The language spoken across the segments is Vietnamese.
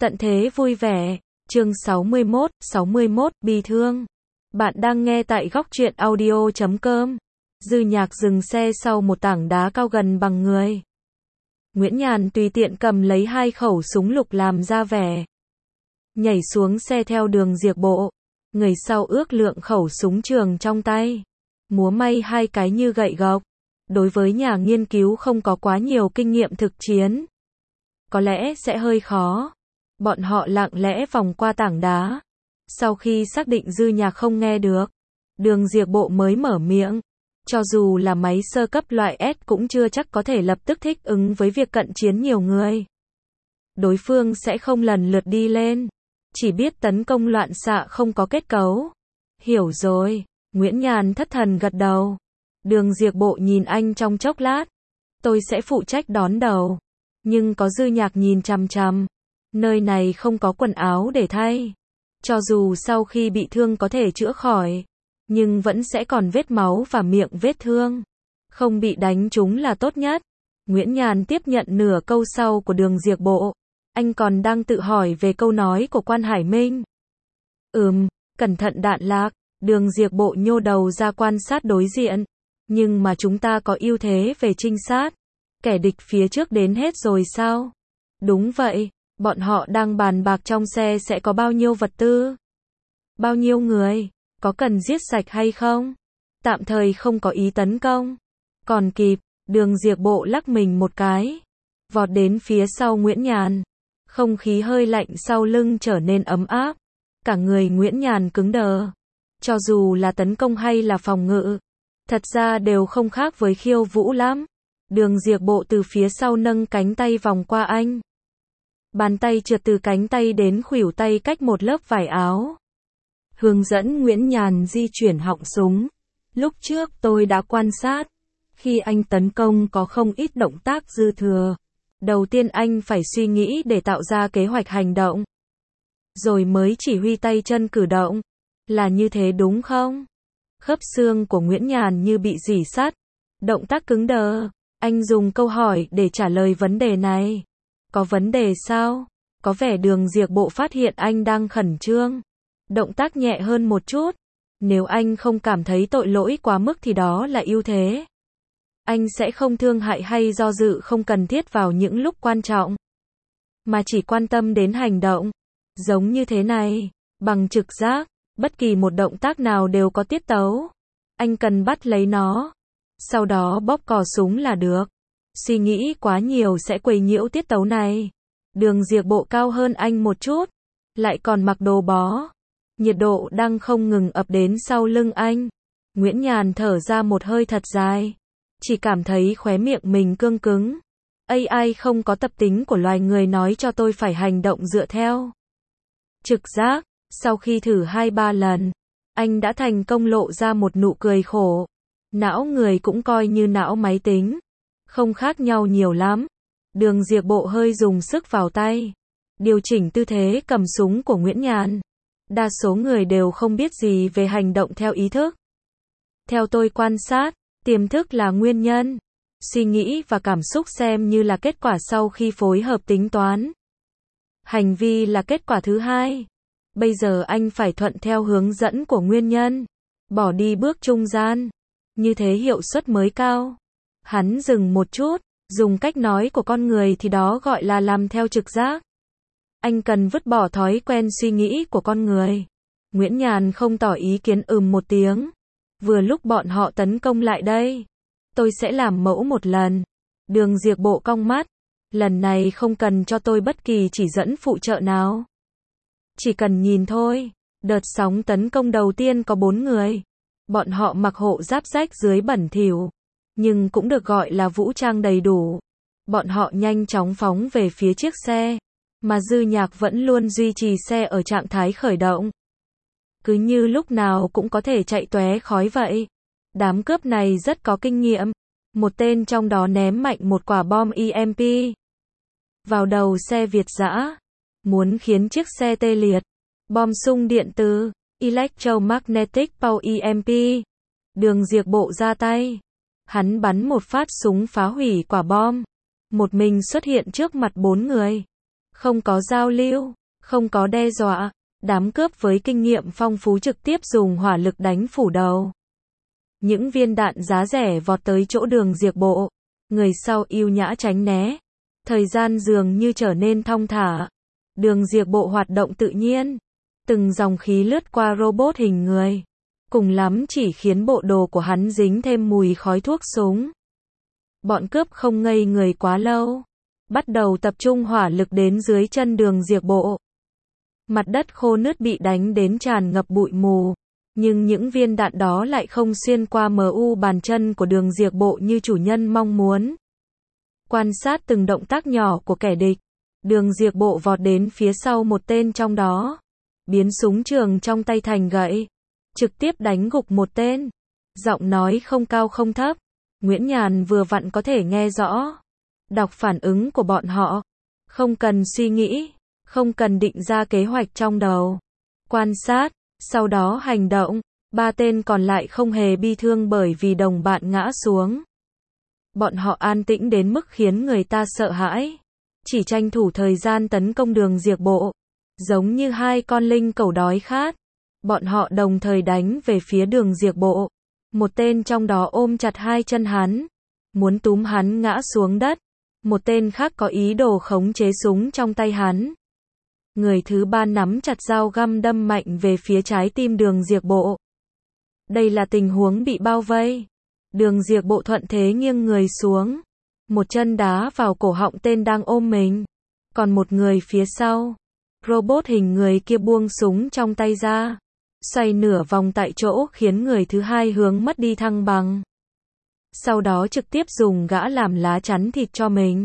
Tận thế vui vẻ, chương 61, bi thương. Bạn đang nghe tại góc truyện audio.com. Dư Nhạc dừng xe sau một tảng đá cao gần bằng người. Nguyễn Nhàn tùy tiện cầm lấy 2 khẩu súng lục làm ra vẻ. Nhảy xuống xe theo đường diệt bộ. Người sau ước lượng khẩu súng trường trong tay. Múa may 2 cái như gậy gộc. Đối với nhà nghiên cứu không có quá nhiều kinh nghiệm thực chiến, có lẽ sẽ hơi khó. Bọn họ lặng lẽ vòng qua tảng đá. Sau khi xác định Dư Nhạc không nghe được, đường diệt bộ mới mở miệng. Cho dù là máy sơ cấp loại S cũng chưa chắc có thể lập tức thích ứng với việc cận chiến nhiều người. Đối phương sẽ không lần lượt đi lên, chỉ biết tấn công loạn xạ không có kết cấu. Hiểu rồi, Nguyễn Nhàn thất thần gật đầu. Đường diệt bộ nhìn anh trong chốc lát. Tôi sẽ phụ trách đón đầu. Nhưng có Dư Nhạc nhìn chằm chằm. Nơi này không có quần áo để thay. Cho dù sau khi bị thương có thể chữa khỏi, nhưng vẫn sẽ còn vết máu và miệng vết thương. Không bị đánh trúng là tốt nhất. Nguyễn Nhàn tiếp nhận nửa câu sau của đường diệt bộ. Anh còn đang tự hỏi về câu nói của Quan Hải Minh. Cẩn thận đạn lạc. Đường diệt bộ nhô đầu ra quan sát đối diện. Nhưng mà chúng ta có ưu thế về trinh sát. Kẻ địch phía trước đến hết rồi sao? Đúng vậy, bọn họ đang bàn bạc trong xe sẽ có bao nhiêu vật tư. Bao nhiêu người, có cần giết sạch hay không? Tạm thời không có ý tấn công. Còn kịp, đường diệt bộ lắc mình một cái. Vọt đến phía sau Nguyễn Nhàn. Không khí hơi lạnh sau lưng trở nên ấm áp. Cả người Nguyễn Nhàn cứng đờ. Cho dù là tấn công hay là phòng ngự, thật ra đều không khác với khiêu vũ lắm. Đường diệt bộ từ phía sau nâng cánh tay vòng qua anh. Bàn tay trượt từ cánh tay đến khuỷu tay cách một lớp vải áo. Hướng dẫn Nguyễn Nhàn di chuyển họng súng. Lúc trước tôi đã quan sát. Khi anh tấn công có không ít động tác dư thừa. Đầu tiên anh phải suy nghĩ để tạo ra kế hoạch hành động. Rồi mới chỉ huy tay chân cử động. Là như thế đúng không? Khớp xương của Nguyễn Nhàn như bị rỉ sắt. Động tác cứng đờ. Anh dùng câu hỏi để trả lời vấn đề này. Có vấn đề sao? Có vẻ đường diệt bộ phát hiện anh đang khẩn trương. Động tác nhẹ hơn một chút. Nếu anh không cảm thấy tội lỗi quá mức thì đó là ưu thế. Anh sẽ không thương hại hay do dự không cần thiết vào những lúc quan trọng. Mà chỉ quan tâm đến hành động. Giống như thế này. Bằng trực giác. Bất kỳ một động tác nào đều có tiết tấu. Anh cần bắt lấy nó. Sau đó bóp cò súng là được. Suy nghĩ quá nhiều sẽ quấy nhiễu tiết tấu này. Đường diệt bộ cao hơn anh một chút. Lại còn mặc đồ bó. Nhiệt độ đang không ngừng ập đến sau lưng anh. Nguyễn Nhàn thở ra một hơi thật dài. Chỉ cảm thấy khóe miệng mình cương cứng. AI không có tập tính của loài người nói cho tôi phải hành động dựa theo trực giác. Sau khi thử 2-3 lần, anh đã thành công lộ ra một nụ cười khổ. Não người cũng coi như não máy tính. Không khác nhau nhiều lắm. Đường diệt bộ hơi dùng sức vào tay. Điều chỉnh tư thế cầm súng của Nguyễn Nhàn. Đa số người đều không biết gì về hành động theo ý thức. Theo tôi quan sát, tiềm thức là nguyên nhân. Suy nghĩ và cảm xúc xem như là kết quả sau khi phối hợp tính toán. Hành vi là kết quả thứ hai. Bây giờ anh phải thuận theo hướng dẫn của nguyên nhân. Bỏ đi bước trung gian. Như thế hiệu suất mới cao. Hắn dừng một chút. Dùng cách nói của con người thì đó gọi là làm theo trực giác. Anh cần vứt bỏ thói quen suy nghĩ của con người. Nguyễn Nhàn không tỏ ý kiến một tiếng. Vừa lúc bọn họ tấn công lại đây. Tôi sẽ làm mẫu một lần. Đường diệt bộ cong mắt. Lần này không cần cho tôi bất kỳ chỉ dẫn phụ trợ nào. Chỉ cần nhìn thôi. Đợt sóng tấn công đầu tiên có 4 người. Bọn họ mặc hộ giáp rách dưới bẩn thỉu. Nhưng cũng được gọi là vũ trang đầy đủ. Bọn họ nhanh chóng phóng về phía chiếc xe. Mà Dư Nhạc vẫn luôn duy trì xe ở trạng thái khởi động. Cứ như lúc nào cũng có thể chạy tóe khói vậy. Đám cướp này rất có kinh nghiệm. Một tên trong đó ném mạnh một quả bom EMP vào đầu xe Việt dã. Muốn khiến chiếc xe tê liệt. Bom xung điện từ Electromagnetic Pulse EMP. Đường diệt bộ ra tay. Hắn bắn một phát súng phá hủy quả bom. Một mình xuất hiện trước mặt 4 người. Không có giao lưu, không có đe dọa, đám cướp với kinh nghiệm phong phú trực tiếp dùng hỏa lực đánh phủ đầu. Những viên đạn giá rẻ vọt tới chỗ Đường Diệp Bộ, người sau ưu nhã tránh né. Thời gian dường như trở nên thong thả. Đường Diệp Bộ hoạt động tự nhiên, từng dòng khí lướt qua robot hình người, cùng lắm chỉ khiến bộ đồ của hắn dính thêm mùi khói thuốc súng. Bọn cướp không ngây người quá lâu, bắt đầu tập trung hỏa lực đến dưới chân Đường Diệp Bộ. Mặt đất khô nứt bị đánh đến tràn ngập bụi mù, nhưng những viên đạn đó lại không xuyên qua bàn chân của Đường Diệp Bộ như chủ nhân mong muốn. Quan sát từng động tác nhỏ của kẻ địch, Đường Diệp Bộ vọt đến phía sau một tên trong đó, biến súng trường trong tay thành gậy, trực tiếp đánh gục một tên. Giọng nói không cao không thấp, Nguyễn Nhàn vừa vặn có thể nghe rõ, đọc phản ứng của bọn họ, không cần suy nghĩ, không cần định ra kế hoạch trong đầu. Quan sát, sau đó hành động. Ba tên còn lại không hề bi thương bởi vì đồng bạn ngã xuống. Bọn họ an tĩnh đến mức khiến người ta sợ hãi, chỉ tranh thủ thời gian tấn công Đường Diệp Bộ, giống như hai con linh cẩu đói khát. Bọn họ đồng thời đánh về phía Đường Diệp Bộ. Một tên trong đó ôm chặt hai chân hắn, muốn túm hắn ngã xuống đất. Một tên khác có ý đồ khống chế súng trong tay hắn. Người thứ ba nắm chặt dao găm đâm mạnh về phía trái tim Đường Diệp Bộ. Đây là tình huống bị bao vây. Đường Diệp Bộ thuận thế nghiêng người xuống, một chân đá vào cổ họng tên đang ôm mình. Còn một người phía sau, robot hình người kia buông súng trong tay ra, xoay nửa vòng tại chỗ khiến người thứ hai hướng mất đi thăng bằng. Sau đó trực tiếp dùng gã làm lá chắn thịt cho mình.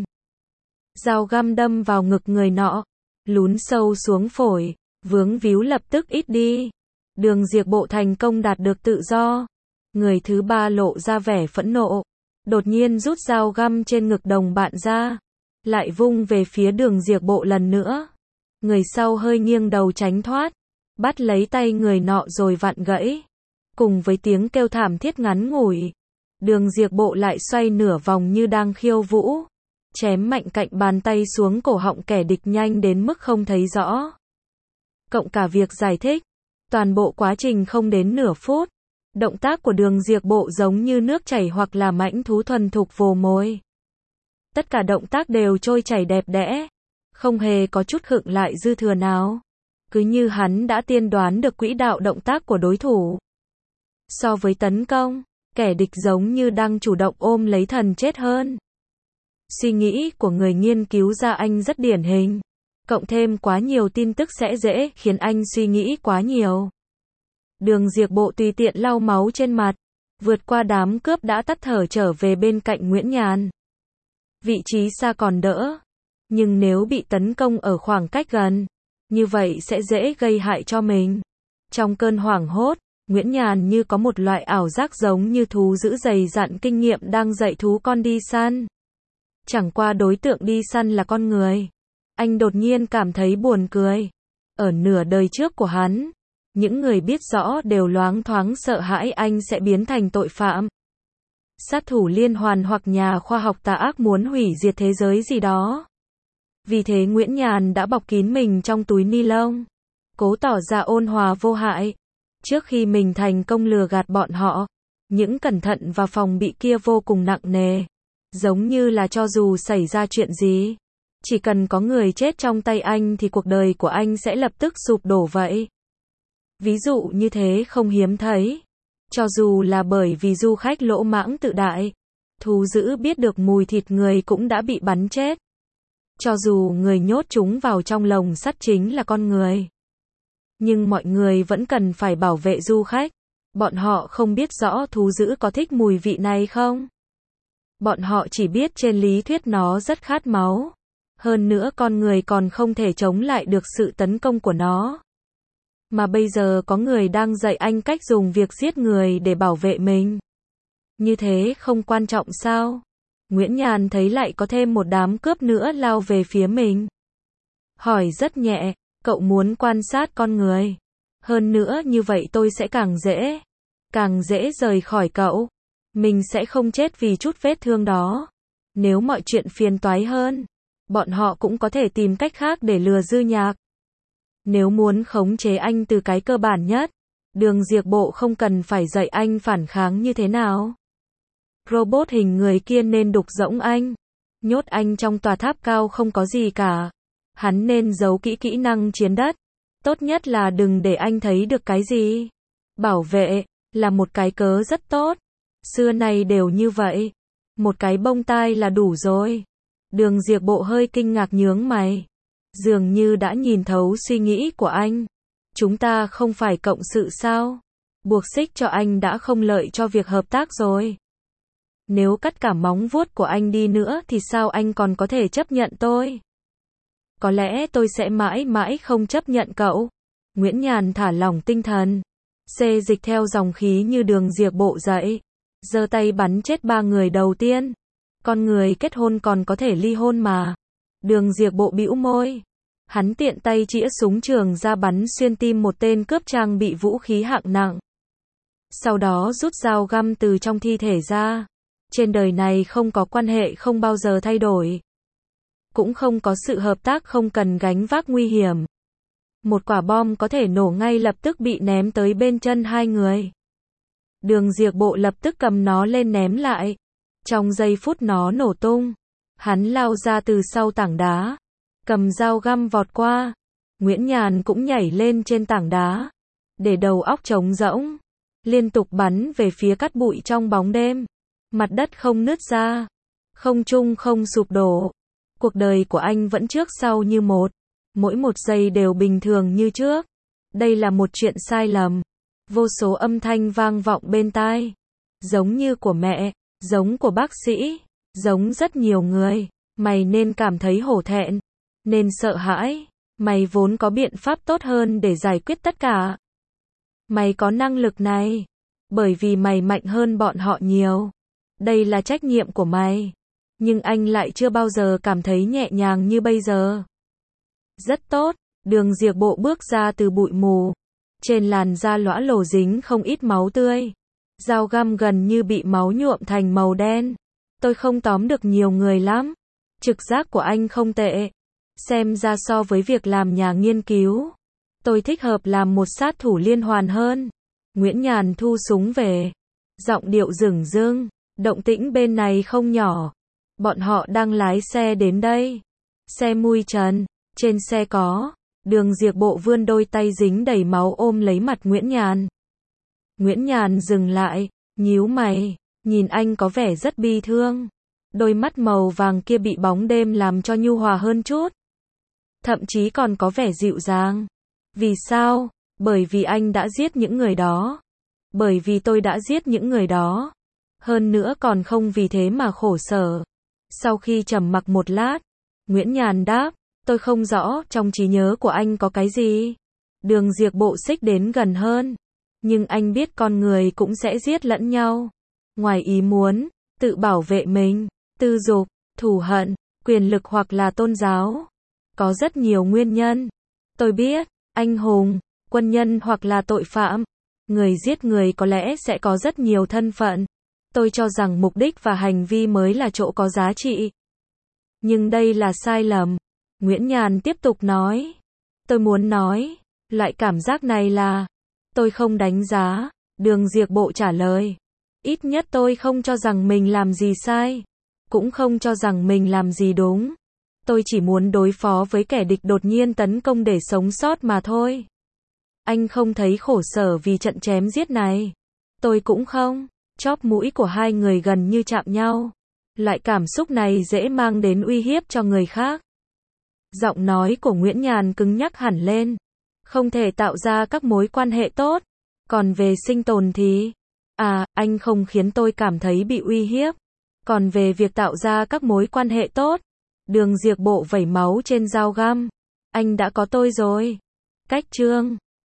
Dao găm đâm vào ngực người nọ, lún sâu xuống phổi, vướng víu lập tức ít đi. Đường Diệp Bộ thành công đạt được tự do. Người thứ ba lộ ra vẻ phẫn nộ, đột nhiên rút dao găm trên ngực đồng bạn ra, lại vung về phía Đường Diệp Bộ lần nữa. Người sau hơi nghiêng đầu tránh thoát, bắt lấy tay người nọ rồi vặn gãy. Cùng với tiếng kêu thảm thiết ngắn ngủi, Đường Diệp Bộ lại xoay nửa vòng như đang khiêu vũ, chém mạnh cạnh bàn tay xuống cổ họng kẻ địch nhanh đến mức không thấy rõ. Cộng cả việc giải thích, toàn bộ quá trình không đến nửa phút. Động tác của Đường Diệp Bộ giống như nước chảy hoặc là mãnh thú thuần thục vồ mồi. Tất cả động tác đều trôi chảy đẹp đẽ, không hề có chút khựng lại dư thừa nào. Cứ như hắn đã tiên đoán được quỹ đạo động tác của đối thủ. So với tấn công, kẻ địch giống như đang chủ động ôm lấy thần chết hơn. Suy nghĩ của người nghiên cứu ra anh rất điển hình. Cộng thêm quá nhiều tin tức sẽ dễ khiến anh suy nghĩ quá nhiều. Đường Diệp Bộ tùy tiện lau máu trên mặt, vượt qua đám cướp đã tắt thở trở về bên cạnh Nguyễn Nhàn. Vị trí xa còn đỡ, nhưng nếu bị tấn công ở khoảng cách gần, như vậy sẽ dễ gây hại cho mình. Trong cơn hoảng hốt, Nguyễn Nhàn như có một loại ảo giác giống như thú dữ dày dặn kinh nghiệm đang dạy thú con đi săn. Chẳng qua đối tượng đi săn là con người. Anh đột nhiên cảm thấy buồn cười. Ở nửa đời trước của hắn, những người biết rõ đều loáng thoáng sợ hãi anh sẽ biến thành tội phạm, sát thủ liên hoàn hoặc nhà khoa học tà ác muốn hủy diệt thế giới gì đó. Vì thế Nguyễn Nhàn đã bọc kín mình trong túi ni lông, cố tỏ ra ôn hòa vô hại. Trước khi mình thành công lừa gạt bọn họ, những cẩn thận và phòng bị kia vô cùng nặng nề. Giống như là cho dù xảy ra chuyện gì, chỉ cần có người chết trong tay anh thì cuộc đời của anh sẽ lập tức sụp đổ vậy. Ví dụ như thế không hiếm thấy. Cho dù là bởi vì du khách lỗ mãng tự đại, thú dữ biết được mùi thịt người cũng đã bị bắn chết. Cho dù người nhốt chúng vào trong lồng sắt chính là con người. Nhưng mọi người vẫn cần phải bảo vệ du khách. Bọn họ không biết rõ thú dữ có thích mùi vị này không? Bọn họ chỉ biết trên lý thuyết nó rất khát máu. Hơn nữa con người còn không thể chống lại được sự tấn công của nó. Mà bây giờ có người đang dạy anh cách dùng việc giết người để bảo vệ mình. Như thế không quan trọng sao? Nguyễn Nhàn thấy lại có thêm một đám cướp nữa lao về phía mình. Hỏi rất nhẹ, cậu muốn quan sát con người. Hơn nữa như vậy tôi sẽ càng dễ rời khỏi cậu. Mình sẽ không chết vì chút vết thương đó. Nếu mọi chuyện phiền toái hơn, bọn họ cũng có thể tìm cách khác để lừa Dư Nhạc. Nếu muốn khống chế anh từ cái cơ bản nhất, Đường Diệp Bộ không cần phải dạy anh phản kháng như thế nào. Robot hình người kia nên đục rỗng anh, nhốt anh trong tòa tháp cao không có gì cả. Hắn nên giấu kỹ kỹ năng chiến đất, tốt nhất là đừng để anh thấy được cái gì. Bảo vệ là một cái cớ rất tốt, xưa nay đều như vậy. Một cái bông tai là đủ rồi. Đường Diệp Bộ hơi kinh ngạc nhướng mày, dường như đã nhìn thấu suy nghĩ của anh. Chúng ta không phải cộng sự sao? Buộc xích cho anh đã không lợi cho việc hợp tác rồi. Nếu cắt cả móng vuốt của anh đi nữa thì sao anh còn có thể chấp nhận tôi? Có lẽ tôi sẽ mãi mãi không chấp nhận cậu. Nguyễn Nhàn thả lỏng tinh thần, xê dịch theo dòng khí như Đường Diệp Bộ dậy, giơ tay bắn chết 3 người đầu tiên. Con người kết hôn còn có thể ly hôn mà. Đường Diệp Bộ bĩu môi. Hắn tiện tay chĩa súng trường ra bắn xuyên tim một tên cướp trang bị vũ khí hạng nặng. Sau đó rút dao găm từ trong thi thể ra. Trên đời này không có quan hệ không bao giờ thay đổi. Cũng không có sự hợp tác không cần gánh vác nguy hiểm. Một quả bom có thể nổ ngay lập tức bị ném tới bên chân hai người. Đường Diệp Bộ lập tức cầm nó lên ném lại. Trong giây phút nó nổ tung, hắn lao ra từ sau tảng đá, cầm dao găm vọt qua. Nguyễn Nhàn cũng nhảy lên trên tảng đá, để đầu óc trống rỗng, liên tục bắn về phía cát bụi trong bóng đêm. Mặt đất không nứt ra, không trung không sụp đổ. Cuộc đời của anh vẫn trước sau như một, mỗi một giây đều bình thường như trước. Đây là một chuyện sai lầm. Vô số âm thanh vang vọng bên tai, giống như của mẹ, giống của bác sĩ, giống rất nhiều người. Mày nên cảm thấy hổ thẹn, nên sợ hãi. Mày vốn có biện pháp tốt hơn để giải quyết tất cả. Mày có năng lực này, bởi vì mày mạnh hơn bọn họ nhiều. Đây là trách nhiệm của mày. Nhưng anh lại chưa bao giờ cảm thấy nhẹ nhàng như bây giờ. Rất tốt, Đường Diệp Bộ bước ra từ bụi mù. Trên làn da lõa lồ dính không ít máu tươi. Dao găm gần như bị máu nhuộm thành màu đen. Tôi không tóm được nhiều người lắm. Trực giác của anh không tệ. Xem ra so với việc làm nhà nghiên cứu, tôi thích hợp làm một sát thủ liên hoàn hơn. Nguyễn Nhàn thu súng về, giọng điệu dửng dưng. Động tĩnh bên này không nhỏ. Bọn họ đang lái xe đến đây. Xe mui trần, trên xe có. Đường Diệp Bộ vươn đôi tay dính đầy máu ôm lấy mặt Nguyễn Nhàn. Nguyễn Nhàn dừng lại, nhíu mày, nhìn anh có vẻ rất bi thương. Đôi mắt màu vàng kia bị bóng đêm làm cho nhu hòa hơn chút. Thậm chí còn có vẻ dịu dàng. Vì sao? Bởi vì anh đã giết những người đó. Bởi vì tôi đã giết những người đó. Hơn nữa còn không vì thế mà khổ sở. Sau khi trầm mặc một lát, Nguyễn Nhàn đáp, tôi không rõ trong trí nhớ của anh có cái gì. Đường Diệp Bộ xích đến gần hơn. Nhưng anh biết con người cũng sẽ giết lẫn nhau. Ngoài ý muốn, tự bảo vệ mình, tư dục, thù hận, quyền lực hoặc là tôn giáo. Có rất nhiều nguyên nhân. Tôi biết, anh hùng, quân nhân hoặc là tội phạm. Người giết người có lẽ sẽ có rất nhiều thân phận. Tôi cho rằng mục đích và hành vi mới là chỗ có giá trị. Nhưng đây là sai lầm. Nguyễn Nhàn tiếp tục nói. Tôi muốn nói, loại cảm giác này là, tôi không đánh giá. Đường Diệp Bộ trả lời. Ít nhất tôi không cho rằng mình làm gì sai. Cũng không cho rằng mình làm gì đúng. Tôi chỉ muốn đối phó với kẻ địch đột nhiên tấn công để sống sót mà thôi. Anh không thấy khổ sở vì trận chém giết này. Tôi cũng không. Chóp mũi của hai người gần như chạm nhau. Loại cảm xúc này dễ mang đến uy hiếp cho người khác. Giọng nói của Nguyễn Nhàn cứng nhắc hẳn lên. Không thể tạo ra các mối quan hệ tốt. Còn về sinh tồn thì, anh không khiến tôi cảm thấy bị uy hiếp. Còn về việc tạo ra các mối quan hệ tốt, Đường Diệp Bộ vẩy máu trên dao găm. Anh đã có tôi rồi. Cách chương